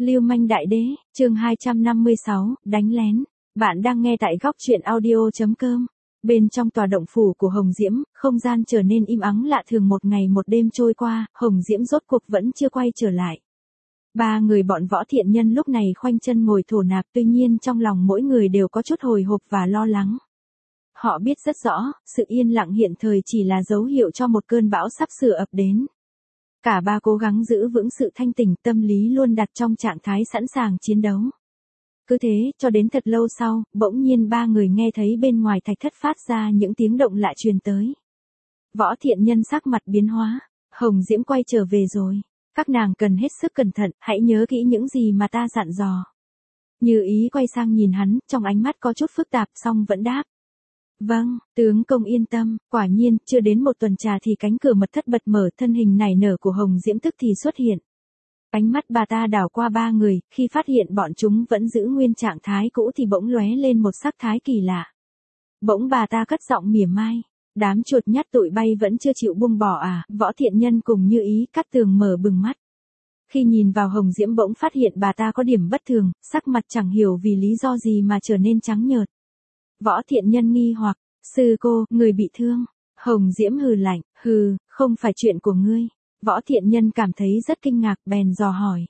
Lưu manh đại đế, chương 256, đánh lén. Bạn đang nghe tại góc truyện audio.com. Bên trong tòa động phủ của Hồng Diễm, không gian trở nên im ắng lạ thường, một ngày một đêm trôi qua, Hồng Diễm rốt cuộc vẫn chưa quay trở lại. Ba người bọn Võ Thiện Nhân lúc này khoanh chân ngồi thổ nạp, tuy nhiên trong lòng mỗi người đều có chút hồi hộp và lo lắng. Họ biết rất rõ, sự yên lặng hiện thời chỉ là dấu hiệu cho một cơn bão sắp sửa ập đến. Cả ba cố gắng giữ vững sự thanh tỉnh, tâm lý luôn đặt trong trạng thái sẵn sàng chiến đấu. Cứ thế, cho đến thật lâu sau, bỗng nhiên ba người nghe thấy bên ngoài thạch thất phát ra những tiếng động lạ truyền tới. Võ Thiện Nhân sắc mặt biến hóa, Hồng Diễm quay trở về rồi. Các nàng cần hết sức cẩn thận, hãy nhớ kỹ những gì mà ta dặn dò. Như Ý quay sang nhìn hắn, trong ánh mắt có chút phức tạp, song vẫn đáp. Vâng, tướng công yên tâm. Quả nhiên, chưa đến một tuần trà thì cánh cửa mật thất bật mở, thân hình nảy nở của Hồng Diễm tức thì xuất hiện. Ánh mắt bà ta đảo qua ba người, khi phát hiện bọn chúng vẫn giữ nguyên trạng thái cũ thì bỗng lóe lên một sắc thái kỳ lạ. Bỗng bà ta cất giọng mỉa mai. Đám chuột nhắt tụi bay vẫn chưa chịu buông bỏ à? Võ Thiện Nhân cùng Như Ý Cát Tường mở bừng mắt. Khi nhìn vào Hồng Diễm bỗng phát hiện bà ta có điểm bất thường, sắc mặt chẳng hiểu vì lý do gì mà trở nên trắng nhợt. Võ Thiện Nhân nghi hoặc, sư cô, người bị thương. Hồng Diễm hừ lạnh, không phải chuyện của ngươi. Võ Thiện Nhân cảm thấy rất kinh ngạc, bèn dò hỏi.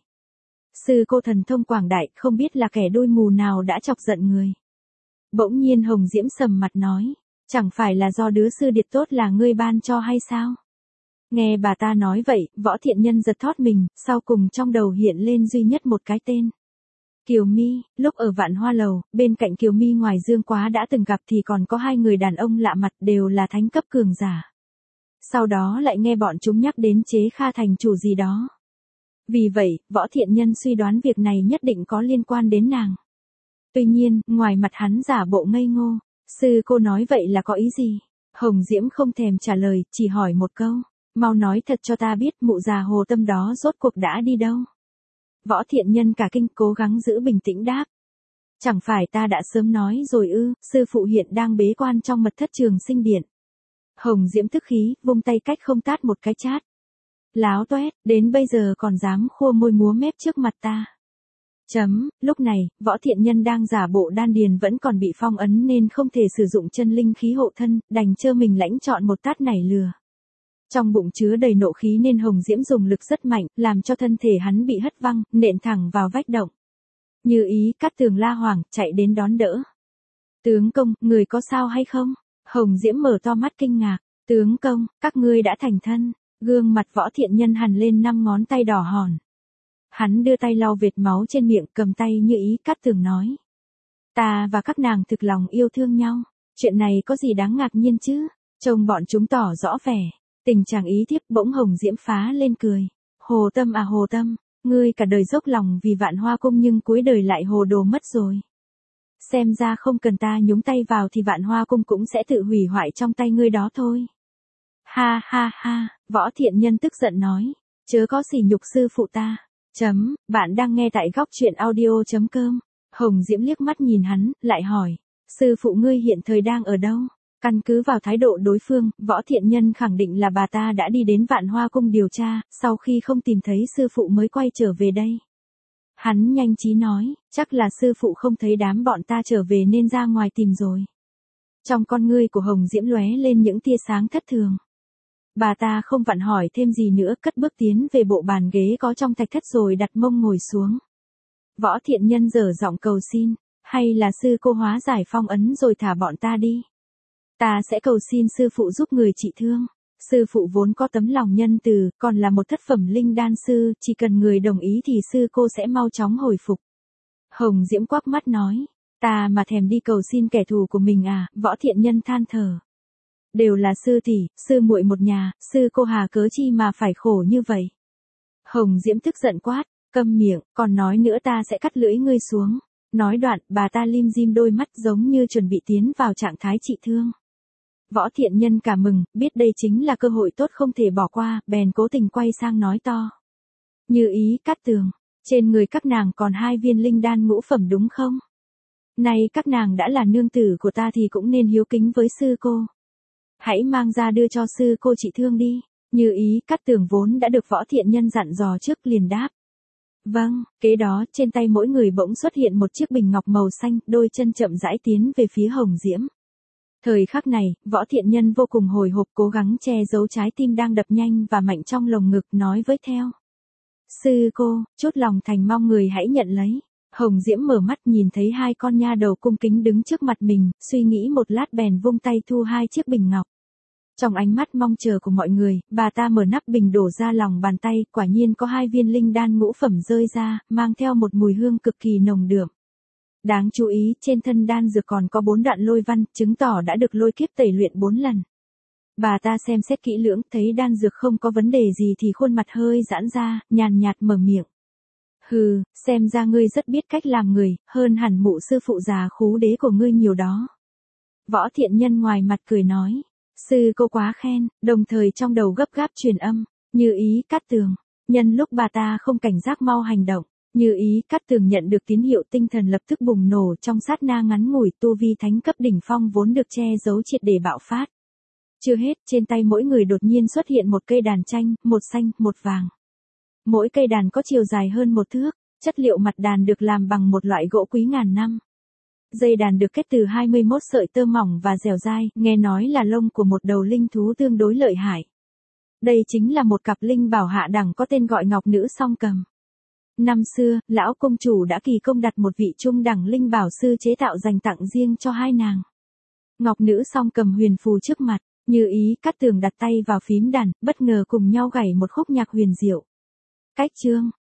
Sư cô thần thông quảng đại, không biết là kẻ đôi mù nào đã chọc giận người. Bỗng nhiên Hồng Diễm sầm mặt nói, chẳng phải là do đứa sư điệt tốt là ngươi ban cho hay sao? Nghe bà ta nói vậy, Võ Thiện Nhân giật thót mình, sau cùng trong đầu hiện lên duy nhất một cái tên. Kiều Mi. Lúc ở Vạn Hoa Lầu, bên cạnh Kiều Mi ngoài Dương Quá đã từng gặp thì còn có hai người đàn ông lạ mặt, đều là thánh cấp cường giả. Sau đó lại nghe bọn chúng nhắc đến Chế Kha thành chủ gì đó. Vì vậy, Võ Thiện Nhân suy đoán việc này nhất định có liên quan đến nàng. Tuy nhiên, ngoài mặt hắn giả bộ ngây ngô. Sư cô nói vậy là có ý gì? Hồng Diễm không thèm trả lời, chỉ hỏi một câu. Mau nói thật cho ta biết, mụ già Hồ Tâm đó rốt cuộc đã đi đâu? Võ Thiện Nhân cả kinh, cố gắng giữ bình tĩnh đáp. Chẳng phải ta đã sớm nói rồi ư? Sư phụ hiện đang bế quan trong mật thất Trường Sinh Điện. Hồng Diễm tức khí, vung tay cách không tát một cái chát. Láo toét, đến bây giờ còn dám khua môi múa mép trước mặt ta. Lúc này, Võ Thiện Nhân đang giả bộ đan điền vẫn còn bị phong ấn nên không thể sử dụng chân linh khí hộ thân, đành trơ mình lãnh chọn một tát nảy lừa. Trong bụng chứa đầy nộ khí nên Hồng Diễm dùng lực rất mạnh, làm cho thân thể hắn bị hất văng, nện thẳng vào vách động. Như Ý Cát Tường la hoảng, chạy đến đón đỡ. Tướng công, người có sao hay không? Hồng Diễm mở to mắt kinh ngạc. Tướng công, các ngươi đã thành thân. Gương mặt Võ Thiện Nhân hằn lên 5 ngón tay đỏ hòn. Hắn đưa tay lau vệt máu trên miệng, cầm tay Như Ý Cát Tường nói. Ta và các nàng thực lòng yêu thương nhau. Chuyện này có gì đáng ngạc nhiên chứ? Trông bọn chúng tỏ rõ vẻ. Tình chàng ý thiếp, bỗng Hồng Diễm phá lên cười. Hồ Tâm à Hồ Tâm, ngươi cả đời dốc lòng vì Vạn Hoa Cung nhưng cuối đời lại hồ đồ mất rồi. Xem ra không cần ta nhúng tay vào thì Vạn Hoa Cung cũng sẽ tự hủy hoại trong tay ngươi đó thôi. Ha ha ha, Võ Thiện Nhân tức giận nói. Chớ có sỉ nhục sư phụ ta. Bạn đang nghe tại góc truyện audio.com. Hồng Diễm liếc mắt nhìn hắn, lại hỏi. Sư phụ ngươi hiện thời đang ở đâu? Căn cứ vào thái độ đối phương, Võ Thiện Nhân khẳng định là bà ta đã đi đến Vạn Hoa Cung điều tra, sau khi không tìm thấy sư phụ mới quay trở về đây. Hắn nhanh trí nói, chắc là sư phụ không thấy đám bọn ta trở về nên ra ngoài tìm rồi. Trong con ngươi của Hồng Diễm lóe lên những tia sáng thất thường. Bà ta không vặn hỏi thêm gì nữa, cất bước tiến về bộ bàn ghế có trong thạch thất rồi đặt mông ngồi xuống. Võ Thiện Nhân dở giọng cầu xin, hay là sư cô hóa giải phong ấn rồi thả bọn ta đi. Ta sẽ cầu xin sư phụ giúp người trị thương. Sư phụ vốn có tấm lòng nhân từ, còn là một thất phẩm linh đan sư, chỉ cần người đồng ý thì sư cô sẽ mau chóng hồi phục. Hồng Diễm quắc mắt nói, ta mà thèm đi cầu xin kẻ thù của mình à? Võ Thiện Nhân than thở. Đều là sư tỷ, sư muội một nhà, sư cô hà cớ chi mà phải khổ như vậy. Hồng Diễm tức giận quát, câm miệng, còn nói nữa ta sẽ cắt lưỡi ngươi xuống. Nói đoạn, bà ta lim dim đôi mắt giống như chuẩn bị tiến vào trạng thái trị thương. Võ Thiện Nhân cả mừng, biết đây chính là cơ hội tốt không thể bỏ qua, bèn cố tình quay sang nói to. Như Ý Cát Tường, trên người các nàng còn 2 viên linh đan ngũ phẩm đúng không? Này các nàng đã là nương tử của ta thì cũng nên hiếu kính với sư cô. Hãy mang ra đưa cho sư cô trị thương đi. Như Ý Cát Tường vốn đã được Võ Thiện Nhân dặn dò trước liền đáp. Vâng, kế đó trên tay mỗi người bỗng xuất hiện một chiếc bình ngọc màu xanh, đôi chân chậm rãi tiến về phía Hồng Diễm. Thời khắc này, Võ Thiện Nhân vô cùng hồi hộp cố gắng che giấu trái tim đang đập nhanh và mạnh trong lồng ngực nói với theo. Sư cô, chút lòng thành mong người hãy nhận lấy. Hồng Diễm mở mắt nhìn thấy hai con nha đầu cung kính đứng trước mặt mình, suy nghĩ một lát bèn vung tay thu hai chiếc bình ngọc. Trong ánh mắt mong chờ của mọi người, bà ta mở nắp bình đổ ra lòng bàn tay, quả nhiên có hai viên linh đan ngũ phẩm rơi ra, mang theo một mùi hương cực kỳ nồng đượm. Đáng chú ý, trên thân đan dược còn có 4 đoạn lôi văn, chứng tỏ đã được lôi kiếp tẩy luyện 4 lần. Bà ta xem xét kỹ lưỡng, thấy đan dược không có vấn đề gì thì khuôn mặt hơi giãn ra, nhàn nhạt mở miệng. Hừ, xem ra ngươi rất biết cách làm người, hơn hẳn mụ sư phụ già khú đế của ngươi nhiều đó. Võ Thiện Nhân ngoài mặt cười nói. Sư cô quá khen, đồng thời trong đầu gấp gáp truyền âm, Như Ý Cát Tường. Nhân lúc bà ta không cảnh giác mau hành động, Như Ý Cát Tường nhận được tín hiệu tinh thần lập tức bùng nổ trong sát na ngắn ngủi, tu vi thánh cấp đỉnh phong vốn được che giấu triệt để bạo phát. Chưa hết, trên tay mỗi người đột nhiên xuất hiện một cây đàn tranh, một xanh, một vàng. Mỗi cây đàn có chiều dài hơn 1 thước, chất liệu mặt đàn được làm bằng một loại gỗ quý ngàn năm. Dây đàn được kết từ 21 sợi tơ mỏng và dẻo dai, nghe nói là lông của một đầu linh thú tương đối lợi hại. Đây chính là một cặp linh bảo hạ đẳng có tên gọi Ngọc Nữ Song Cầm. Năm xưa, lão công chủ đã kỳ công đặt một vị trung đẳng linh bảo sư chế tạo dành tặng riêng cho hai nàng. Ngọc Nữ Song Cầm huyền phù trước mặt, Như Ý Cát Tường đặt tay vào phím đàn, bất ngờ cùng nhau gảy một khúc nhạc huyền diệu. Cách chương